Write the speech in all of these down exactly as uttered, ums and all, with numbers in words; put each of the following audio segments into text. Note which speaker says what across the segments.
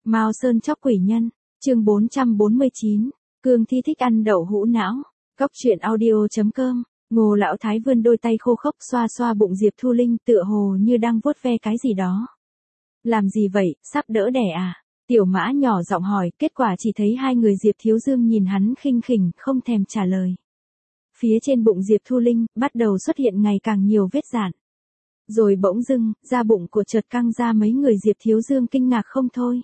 Speaker 1: Mao Sơn chóc quỷ nhân, chương bốn trăm bốn mươi chín, Cương Thi thích ăn đậu hũ não, Cóc truyện audio chấm com, Ngô Lão Thái vươn đôi tay khô khốc xoa xoa bụng Diệp Thu Linh tựa hồ như đang vuốt ve cái gì đó. Làm gì vậy, sắp đỡ đẻ à? Tiểu Mã nhỏ giọng hỏi, kết quả chỉ thấy hai người Diệp Thiếu Dương nhìn hắn khinh khỉnh, không thèm trả lời. Phía trên bụng Diệp Thu Linh, bắt đầu xuất hiện ngày càng nhiều vết rạn. Rồi bỗng dưng, da bụng của chợt căng ra mấy người Diệp Thiếu Dương kinh ngạc không thôi.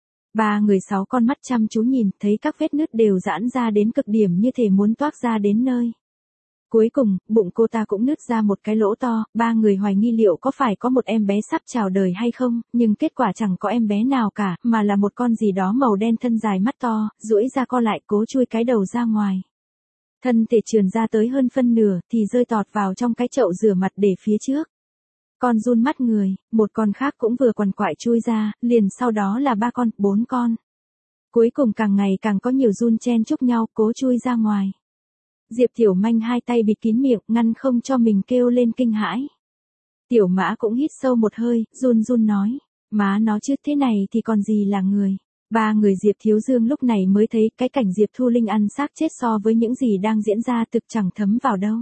Speaker 1: Ba người sáu con mắt chăm chú nhìn, thấy các vết nứt đều giãn ra đến cực điểm như thể muốn toác ra đến nơi. Cuối cùng, bụng cô ta cũng nứt ra một cái lỗ to, ba người hoài nghi liệu có phải có một em bé sắp chào đời hay không, nhưng kết quả chẳng có em bé nào cả, mà là một con gì đó màu đen thân dài mắt to, duỗi ra co lại cố chui cái đầu ra ngoài. Thân thể trườn ra tới hơn phân nửa, thì rơi tọt vào trong cái chậu rửa mặt để phía trước. Con giun mắt người, một con khác cũng vừa quằn quại chui ra, liền sau đó là ba con, bốn con. Cuối cùng càng ngày càng có nhiều giun chen chúc nhau, cố chui ra ngoài. Diệp Tiểu Manh hai tay bịt kín miệng, ngăn không cho mình kêu lên kinh hãi. Tiểu Mã cũng hít sâu một hơi, run run nói, má nó chứ thế này thì còn gì là người. Ba người Diệp Thiếu Dương lúc này mới thấy cái cảnh Diệp Thu Linh ăn xác chết so với những gì đang diễn ra thực chẳng thấm vào đâu.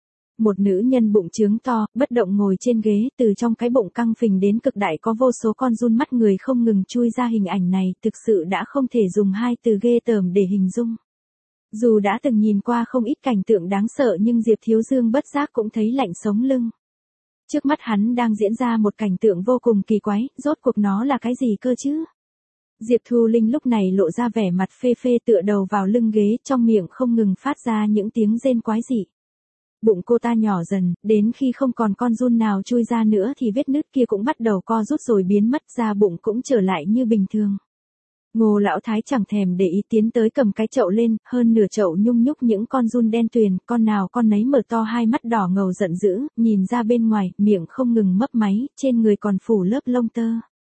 Speaker 1: Một nữ nhân bụng trướng to, bất động ngồi trên ghế, từ trong cái bụng căng phình đến cực đại có vô số con giun mắt người không ngừng chui ra, hình ảnh này thực sự đã không thể dùng hai từ ghê tởm để hình dung. Dù đã từng nhìn qua không ít cảnh tượng đáng sợ nhưng Diệp Thiếu Dương bất giác cũng thấy lạnh sống lưng. Trước mắt hắn đang diễn ra một cảnh tượng vô cùng kỳ quái, rốt cuộc nó là cái gì cơ chứ? Diệp Thu Linh lúc này lộ ra vẻ mặt phê phê tựa đầu vào lưng ghế, trong miệng không ngừng phát ra những tiếng rên quái dị. Bụng cô ta nhỏ dần, đến khi không còn con giun nào chui ra nữa thì vết nứt kia cũng bắt đầu co rút rồi biến mất ra, bụng cũng trở lại như bình thường. Ngô Lão Thái chẳng thèm để ý tiến tới cầm cái chậu lên, hơn nửa chậu nhung nhúc những con giun đen tuyền, con nào con nấy mở to hai mắt đỏ ngầu giận dữ, nhìn ra bên ngoài, miệng không ngừng mấp máy, trên người còn phủ lớp lông tơ.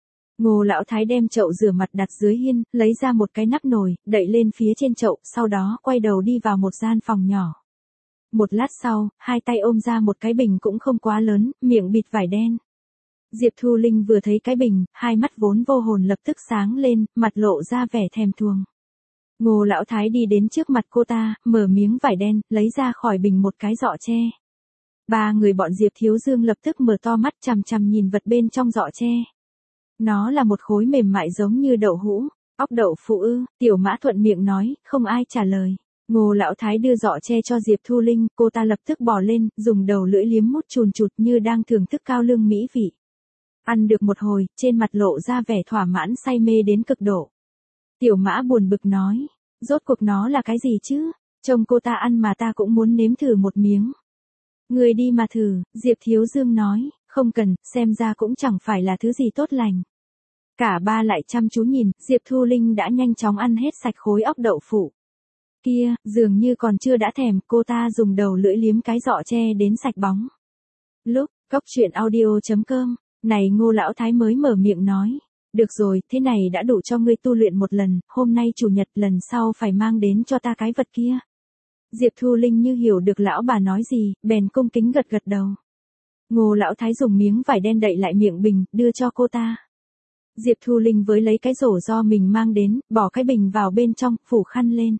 Speaker 1: Ngô Lão Thái đem chậu rửa mặt đặt dưới hiên, lấy ra một cái nắp nồi, đậy lên phía trên chậu, sau đó quay đầu đi vào một gian phòng nhỏ. Một lát sau, hai tay ôm ra một cái bình cũng không quá lớn, miệng bịt vải đen. Diệp Thu Linh vừa thấy cái bình, hai mắt vốn vô hồn lập tức sáng lên, mặt lộ ra vẻ thèm thuồng. Ngô Lão Thái đi đến trước mặt cô ta, mở miếng vải đen, lấy ra khỏi bình một cái giọ tre. Ba người bọn Diệp Thiếu Dương lập tức mở to mắt chằm chằm nhìn vật bên trong giọ tre. Nó là một khối mềm mại giống như đậu hũ, óc đậu phụ ư, Tiểu Mã thuận miệng nói, không ai trả lời. Ngô Lão Thái đưa giọ tre cho Diệp Thu Linh, cô ta lập tức bò lên, dùng đầu lưỡi liếm mút chùn chụt như đang thưởng thức cao lương mỹ vị. Ăn được một hồi, trên mặt lộ ra vẻ thỏa mãn say mê đến cực độ. Tiểu Mã buồn bực nói, rốt cuộc nó là cái gì chứ? Trông cô ta ăn mà ta cũng muốn nếm thử một miếng. Người đi mà thử, Diệp Thiếu Dương nói, không cần, xem ra cũng chẳng phải là thứ gì tốt lành. Cả ba lại chăm chú nhìn, Diệp Thu Linh đã nhanh chóng ăn hết sạch khối óc đậu phụ. Kia, dường như còn chưa đã thèm, cô ta dùng đầu lưỡi liếm cái giọ tre đến sạch bóng. Lúc, Cóc truyện audio chấm com, này Ngô Lão Thái mới mở miệng nói. Được rồi, thế này đã đủ cho ngươi tu luyện một lần, hôm nay chủ nhật lần sau phải mang đến cho ta cái vật kia. Diệp Thu Linh như hiểu được lão bà nói gì, bèn cung kính gật gật đầu. Ngô Lão Thái dùng miếng vải đen đậy lại miệng bình, đưa cho cô ta. Diệp Thu Linh với lấy cái rổ do mình mang đến, bỏ cái bình vào bên trong, phủ khăn lên.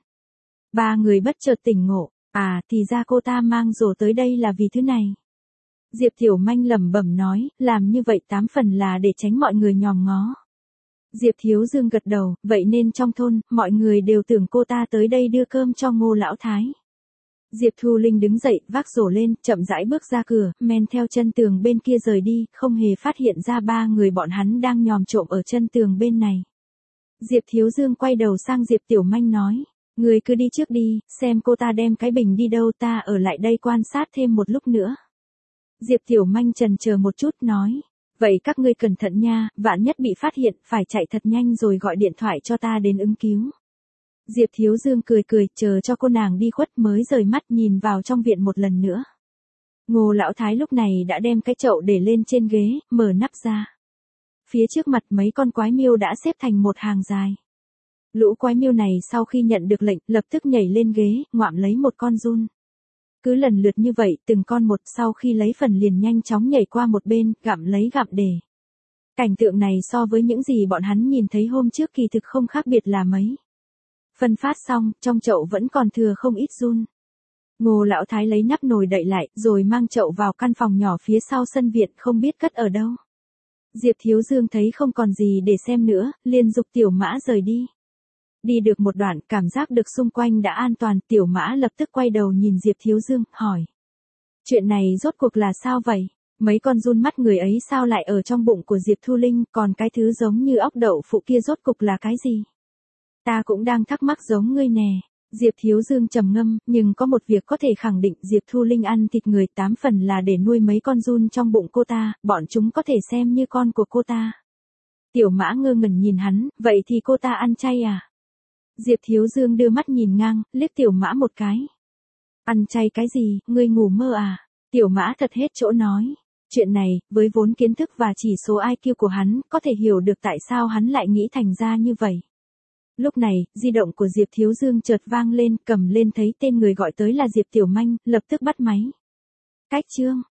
Speaker 1: Ba người bất chợt tỉnh ngộ, à thì ra cô ta mang rổ tới đây là vì thứ này. Diệp Tiểu Manh lẩm bẩm nói, làm như vậy tám phần là để tránh mọi người nhòm ngó. Diệp Thiếu Dương gật đầu, vậy nên trong thôn, mọi người đều tưởng cô ta tới đây đưa cơm cho Ngô Lão Thái. Diệp Thu Linh đứng dậy, vác rổ lên, chậm rãi bước ra cửa, men theo chân tường bên kia rời đi, không hề phát hiện ra ba người bọn hắn đang nhòm trộm ở chân tường bên này. Diệp Thiếu Dương quay đầu sang Diệp Tiểu Manh nói, người cứ đi trước đi, xem cô ta đem cái bình đi đâu, ta ở lại đây quan sát thêm một lúc nữa. Diệp Tiểu Manh chần chờ một chút nói, vậy các ngươi cẩn thận nha, vạn nhất bị phát hiện, phải chạy thật nhanh rồi gọi điện thoại cho ta đến ứng cứu. Diệp Thiếu Dương cười cười, chờ cho cô nàng đi khuất mới rời mắt nhìn vào trong viện một lần nữa. Ngô Lão Thái lúc này đã đem cái chậu để lên trên ghế, mở nắp ra. Phía trước mặt mấy con quái miêu đã xếp thành một hàng dài. Lũ quái miêu này sau khi nhận được lệnh, lập tức nhảy lên ghế, ngoạm lấy một con giun. Cứ lần lượt như vậy, từng con một, sau khi lấy phần liền nhanh chóng nhảy qua một bên, gặm lấy gặm để. Cảnh tượng này so với những gì bọn hắn nhìn thấy hôm trước kỳ thực không khác biệt là mấy. Phân phát xong, trong chậu vẫn còn thừa không ít giun. Ngô Lão Thái lấy nắp nồi đậy lại, rồi mang chậu vào căn phòng nhỏ phía sau sân viện không biết cất ở đâu. Diệp Thiếu Dương thấy không còn gì để xem nữa, liền giục Tiểu Mã rời đi. Đi được một đoạn, cảm giác được xung quanh đã an toàn, Tiểu Mã lập tức quay đầu nhìn Diệp Thiếu Dương, hỏi. Chuyện này rốt cuộc là sao vậy? Mấy con giun mắt người ấy sao lại ở trong bụng của Diệp Thu Linh, còn cái thứ giống như ốc đậu phụ kia rốt cục là cái gì? Ta cũng đang thắc mắc giống ngươi nè. Diệp Thiếu Dương trầm ngâm, nhưng có một việc có thể khẳng định, Diệp Thu Linh ăn thịt người tám phần là để nuôi mấy con giun trong bụng cô ta, bọn chúng có thể xem như con của cô ta. Tiểu Mã ngơ ngẩn nhìn hắn, vậy thì cô ta ăn chay à? Diệp Thiếu Dương đưa mắt nhìn ngang, liếc Tiểu Mã một cái. Ăn chay cái gì, ngươi ngủ mơ à? Tiểu Mã thật hết chỗ nói. Chuyện này, với vốn kiến thức và chỉ số i kiu của hắn, có thể hiểu được tại sao hắn lại nghĩ thành ra như vậy. Lúc này, di động của Diệp Thiếu Dương chợt vang lên, cầm lên thấy tên người gọi tới là Diệp Tiểu Manh, lập tức bắt máy. Cách chương.